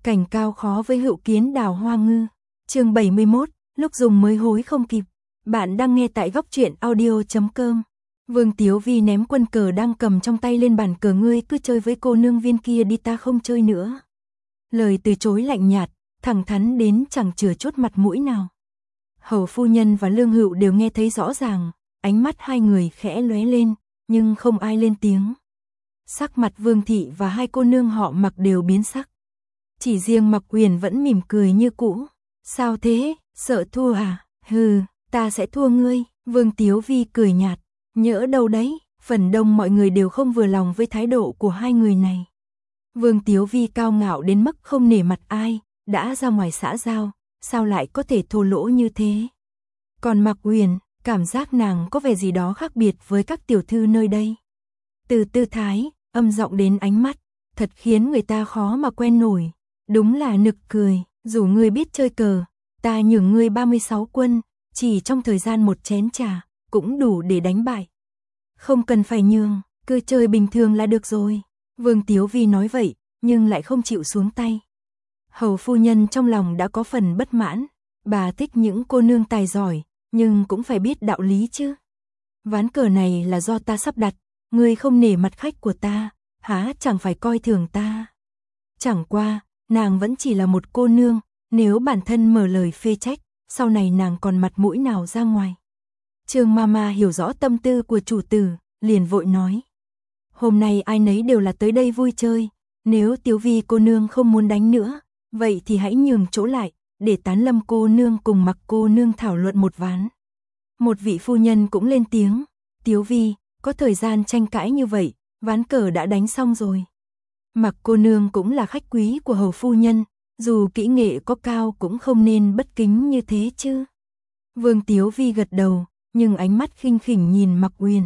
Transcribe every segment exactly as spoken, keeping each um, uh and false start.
Cảnh cao khó với hữu kiến đào hoa ngư. Chương bảy mươi mốt, lúc dùng mới hối không kịp. Bạn đang nghe tại góc truyện audio chấm com. Vương Tiếu Vi ném quân cờ đang cầm trong tay lên bàn cờ, ngươi cứ chơi với cô nương viên kia đi, ta không chơi nữa. Lời từ chối lạnh nhạt, thẳng thắn đến chẳng chừa chút mặt mũi nào. Hầu phu nhân và Lương Hữu đều nghe thấy rõ ràng, ánh mắt hai người khẽ lóe lên, nhưng không ai lên tiếng. Sắc mặt Vương thị và hai cô nương họ Mặc đều biến sắc. Chỉ riêng Mặc Uyển vẫn mỉm cười như cũ. Sao thế, sợ thua à? Hừ, ta sẽ thua ngươi. Vương Tiếu Vi cười nhạt. Nhỡ đâu đấy, phần đông mọi người đều không vừa lòng với thái độ của hai người này. Vương Tiếu Vi cao ngạo đến mức không nể mặt ai, đã ra ngoài xã giao, sao lại có thể thô lỗ như thế? Còn Mặc Uyển, cảm giác nàng có vẻ gì đó khác biệt với các tiểu thư nơi đây. Từ tư thái, âm giọng đến ánh mắt, thật khiến người ta khó mà quen nổi. Đúng là nực cười, dù ngươi biết chơi cờ, ta nhường ngươi ba mươi sáu quân, chỉ trong thời gian một chén trà, cũng đủ để đánh bại. Không cần phải nhường, cứ chơi bình thường là được rồi. Vương Tiếu Vi nói vậy, nhưng lại không chịu xuống tay. Hầu phu nhân trong lòng đã có phần bất mãn, bà thích những cô nương tài giỏi, nhưng cũng phải biết đạo lý chứ. Ván cờ này là do ta sắp đặt, ngươi không nể mặt khách của ta, há chẳng phải coi thường ta. Chẳng qua, nàng vẫn chỉ là một cô nương, nếu bản thân mở lời phê trách, sau này nàng còn mặt mũi nào ra ngoài. Trương Mama hiểu rõ tâm tư của chủ tử, liền vội nói. Hôm nay ai nấy đều là tới đây vui chơi, nếu Tiếu Vi cô nương không muốn đánh nữa, vậy thì hãy nhường chỗ lại, để Tán Lâm cô nương cùng Mặc cô nương thảo luận một ván. Một vị phu nhân cũng lên tiếng, Tiếu Vi, có thời gian tranh cãi như vậy, ván cờ đã đánh xong rồi. Mặc cô nương cũng là khách quý của hầu phu nhân, dù kỹ nghệ có cao cũng không nên bất kính như thế chứ. Vương Tiếu Vi gật đầu, nhưng ánh mắt khinh khỉnh nhìn Mặc Uyển.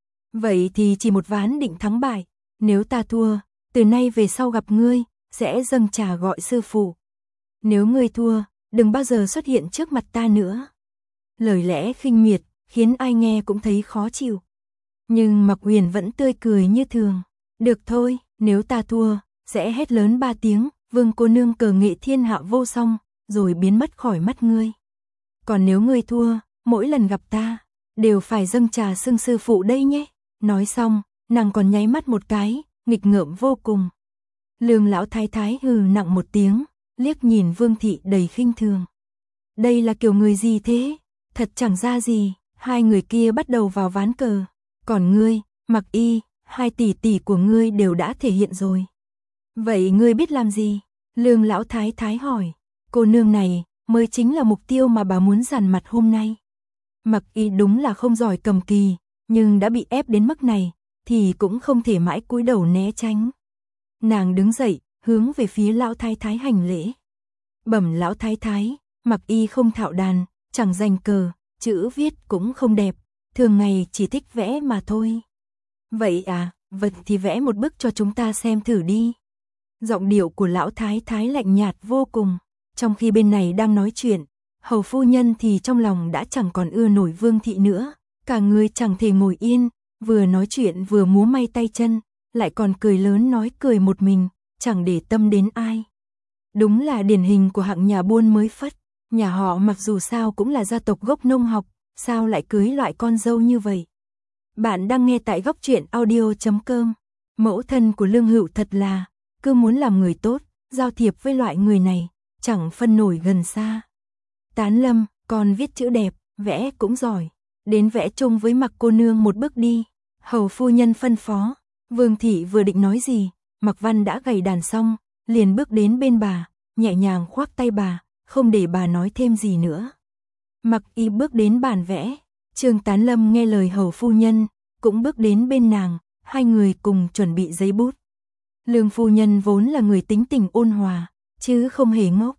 Vậy thì chỉ một ván định thắng bại, nếu ta thua, từ nay về sau gặp ngươi, sẽ dâng trà gọi sư phụ. Nếu ngươi thua, đừng bao giờ xuất hiện trước mặt ta nữa. Lời lẽ khinh miệt, khiến ai nghe cũng thấy khó chịu. Nhưng Mặc Uyển vẫn tươi cười như thường. Được thôi, nếu ta thua, sẽ hét lớn ba tiếng, Vương cô nương cờ nghệ thiên hạ vô song, rồi biến mất khỏi mắt ngươi. Còn nếu ngươi thua, mỗi lần gặp ta, đều phải dâng trà xưng sư phụ đây nhé. Nói xong, nàng còn nháy mắt một cái, nghịch ngợm vô cùng. Lương lão thái thái hừ nặng một tiếng, liếc nhìn Vương thị đầy khinh thường. Đây là kiểu người gì thế? Thật chẳng ra gì. Hai người kia bắt đầu vào ván cờ. Còn ngươi, Mặc Y, hai tỷ tỷ của ngươi đều đã thể hiện rồi. Vậy ngươi biết làm gì? Lương lão thái thái hỏi. Cô nương này mới chính là mục tiêu mà bà muốn dằn mặt hôm nay. Mặc Y đúng là không giỏi cầm kỳ, nhưng đã bị ép đến mức này, thì cũng không thể mãi cúi đầu né tránh. Nàng đứng dậy, hướng về phía lão thái thái hành lễ. Bẩm lão thái thái, Mặc Y không thạo đàn, chẳng giành cờ, chữ viết cũng không đẹp, thường ngày chỉ thích vẽ mà thôi. Vậy à, vật thì vẽ một bức cho chúng ta xem thử đi. Giọng điệu của lão thái thái lạnh nhạt vô cùng, trong khi bên này đang nói chuyện, hầu phu nhân thì trong lòng đã chẳng còn ưa nổi Vương thị nữa, cả người chẳng thể ngồi yên, vừa nói chuyện vừa múa may tay chân, lại còn cười lớn nói cười một mình, chẳng để tâm đến ai. Đúng là điển hình của hạng nhà buôn mới phất, nhà họ mặc dù sao cũng là gia tộc gốc nông học, sao lại cưới loại con dâu như vậy. Bạn đang nghe tại góc truyện audio chấm com. Mẫu thân của Lương Hữu thật là, cứ muốn làm người tốt, giao thiệp với loại người này, chẳng phân nổi gần xa. Tán Lâm, con viết chữ đẹp, vẽ cũng giỏi, đến vẽ chung với Mặc cô nương một bức đi. Hầu phu nhân phân phó. Vương thị vừa định nói gì, Mặc Văn đã gảy đàn xong, liền bước đến bên bà, nhẹ nhàng khoác tay bà, không để bà nói thêm gì nữa. Mặc Y bước đến bàn vẽ, Trương Tán Lâm nghe lời hầu phu nhân, cũng bước đến bên nàng, hai người cùng chuẩn bị giấy bút. Lương phu nhân vốn là người tính tình ôn hòa, chứ không hề ngốc.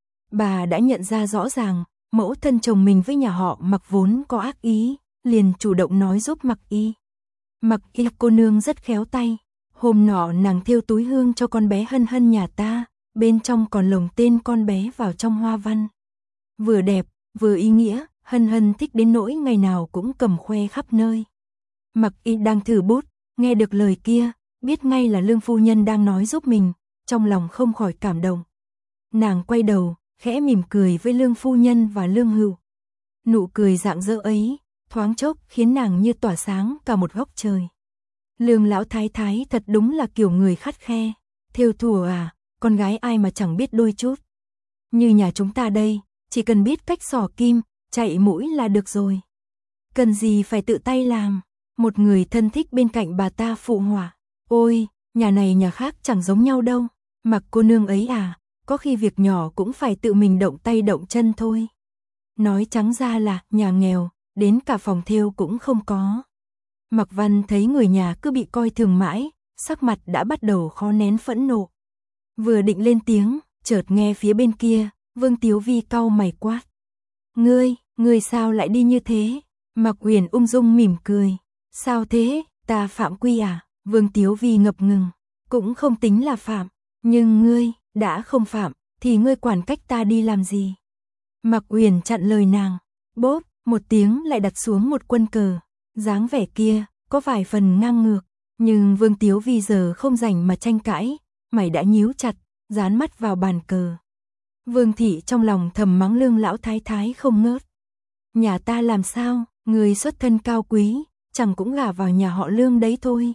Bà đã nhận ra rõ ràng, mẫu thân chồng mình với nhà họ Mặc vốn có ác ý, liền chủ động nói giúp Mặc Y. Mặc Y cô nương rất khéo tay, hôm nọ nàng thêu túi hương cho con bé Hân Hân nhà ta, bên trong còn lồng tên con bé vào trong hoa văn. Vừa đẹp, vừa ý nghĩa, Hân Hân thích đến nỗi ngày nào cũng cầm khoe khắp nơi. Mặc Y đang thử bút, nghe được lời kia, biết ngay là Lương phu nhân đang nói giúp mình, trong lòng không khỏi cảm động, Nàng quay đầu, khẽ mỉm cười với Lương phu nhân và Lương Hữu. Nụ cười rạng rỡ ấy, thoáng chốc khiến nàng như tỏa sáng cả một góc trời. Lương lão thái thái thật đúng là kiểu người khắt khe, thêu thùa à, con gái ai mà chẳng biết đôi chút. Như nhà chúng ta đây, chỉ cần biết cách xỏ kim, chạy mũi là được rồi. Cần gì phải tự tay làm, một người thân thích bên cạnh bà ta phụ họa. Ôi, nhà này nhà khác chẳng giống nhau đâu, Mặc cô nương ấy à, có khi việc nhỏ cũng phải tự mình động tay động chân thôi. Nói trắng ra là nhà nghèo, đến cả phòng thêu cũng không có. Mặc Văn thấy người nhà cứ bị coi thường mãi, sắc mặt đã bắt đầu khó nén phẫn nộ. Vừa định lên tiếng, chợt nghe phía bên kia, Vương Tiếu Vi cau mày quát. Ngươi, ngươi sao lại đi như thế? Mặc Uyển ung dung mỉm cười. Sao thế, ta phạm quy à? Vương Tiếu Vi ngập ngừng. Cũng không tính là phạm, nhưng ngươi, đã không phạm, thì ngươi quản cách ta đi làm gì? Mặc Uyển chặn lời nàng. Bốp, một tiếng lại đặt xuống một quân cờ. Dáng vẻ kia, có vài phần ngang ngược. Nhưng Vương Tiếu Vi giờ không rảnh mà tranh cãi, mày đã nhíu chặt, dán mắt vào bàn cờ. Vương thị trong lòng thầm mắng Lương lão thái thái không ngớt. Nhà ta làm sao, người xuất thân cao quý, chẳng cũng gả vào nhà họ Lương đấy thôi.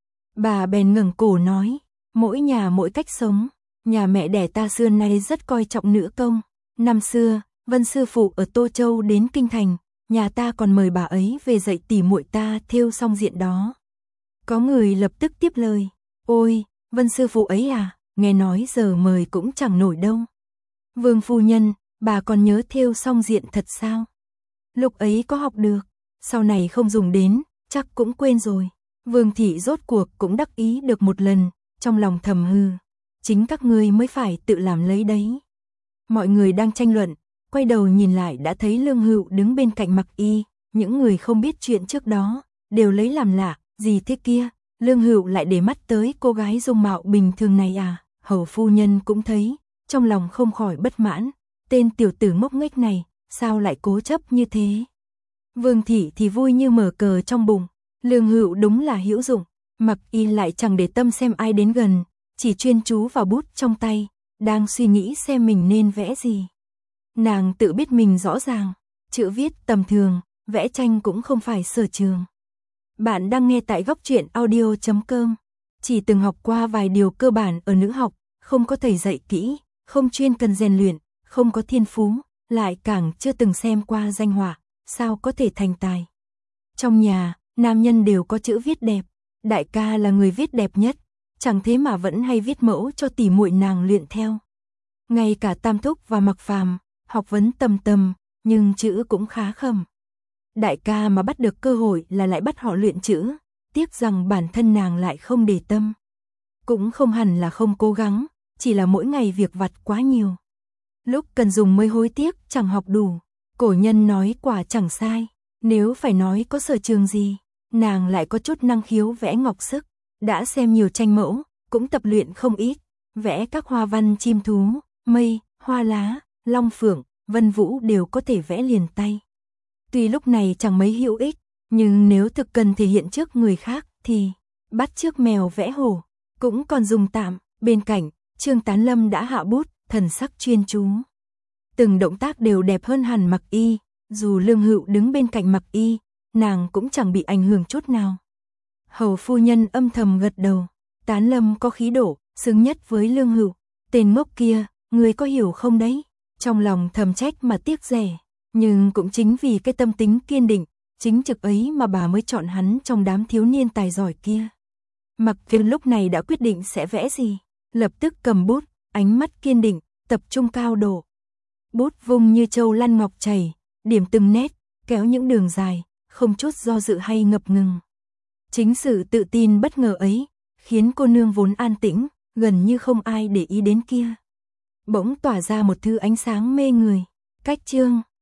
Bà bèn ngẩng cổ nói, mỗi nhà mỗi cách sống, nhà mẹ đẻ ta xưa nay rất coi trọng nữ công. Năm xưa, Vân sư phụ ở Tô Châu đến Kinh Thành, nhà ta còn mời bà ấy về dạy tỉ muội ta thêu xong diện đó. Có người lập tức tiếp lời, ôi, Vân sư phụ ấy à, nghe nói giờ mời cũng chẳng nổi đâu. Vương phu nhân, bà còn nhớ thêu xong diện thật sao? Lúc ấy có học được, sau này không dùng đến, chắc cũng quên rồi. Vương thị rốt cuộc cũng đắc ý được một lần, trong lòng thầm hư, chính các ngươi mới phải tự làm lấy đấy. Mọi người đang tranh luận, quay đầu nhìn lại đã thấy Lương Hữu đứng bên cạnh Mặc Y, những người không biết chuyện trước đó, đều lấy làm lạ, gì thế kia, Lương Hữu lại để mắt tới cô gái dung mạo bình thường này à, hầu phu nhân cũng thấy, trong lòng không khỏi bất mãn, tên tiểu tử ngốc nghếch này, sao lại cố chấp như thế. Vương thị thì vui như mở cờ trong bụng, Lương Hữu đúng là hữu dụng, Mặc Y lại chẳng để tâm xem ai đến gần, chỉ chuyên chú vào bút trong tay, đang suy nghĩ xem mình nên vẽ gì. Nàng tự biết mình rõ ràng, chữ viết tầm thường, vẽ tranh cũng không phải sở trường. Bạn đang nghe tại góc truyện audio chấm com, chỉ từng học qua vài điều cơ bản ở nữ học, không có thầy dạy kỹ, không chuyên cần rèn luyện, không có thiên phú, lại càng chưa từng xem qua danh họa, sao có thể thành tài. Trong nhà, nam nhân đều có chữ viết đẹp, đại ca là người viết đẹp nhất, chẳng thế mà vẫn hay viết mẫu cho tỉ muội nàng luyện theo. Ngay cả Tam Thúc và Mặc Phàm, học vấn tầm tầm, nhưng chữ cũng khá khẩm. Đại ca mà bắt được cơ hội là lại bắt họ luyện chữ, tiếc rằng bản thân nàng lại không để tâm. Cũng không hẳn là không cố gắng, chỉ là mỗi ngày việc vặt quá nhiều. Lúc cần dùng mới hối tiếc chẳng học đủ. Cổ nhân nói quả chẳng sai, nếu phải nói có sở trường gì, nàng lại có chút năng khiếu vẽ ngọc sức, đã xem nhiều tranh mẫu, cũng tập luyện không ít, vẽ các hoa văn chim thú, mây, hoa lá, long phượng, vân vũ đều có thể vẽ liền tay. Tuy lúc này chẳng mấy hữu ích, nhưng nếu thực cần thể hiện trước người khác thì bắt chước mèo vẽ hổ, cũng còn dùng tạm. Bên cạnh, Trương Tán Lâm đã hạ bút, thần sắc chuyên chú. Từng động tác đều đẹp hơn hẳn Mặc Y, dù Lương Hữu đứng bên cạnh Mặc Y, nàng cũng chẳng bị ảnh hưởng chút nào. Hầu phu nhân âm thầm gật đầu, Tán Lâm có khí độ, xứng nhất với Lương Hữu. Tên ngốc kia, người có hiểu không đấy? Trong lòng thầm trách mà tiếc rẻ, nhưng cũng chính vì cái tâm tính kiên định, chính trực ấy mà bà mới chọn hắn trong đám thiếu niên tài giỏi kia. Mặc Viên lúc này đã quyết định sẽ vẽ gì, lập tức cầm bút, ánh mắt kiên định, tập trung cao độ. Bút vung như châu lăn ngọc chảy, điểm từng nét, kéo những đường dài, không chút do dự hay ngập ngừng. Chính sự tự tin bất ngờ ấy, khiến cô nương vốn an tĩnh, gần như không ai để ý đến kia, bỗng tỏa ra một thứ ánh sáng mê người. Cách chương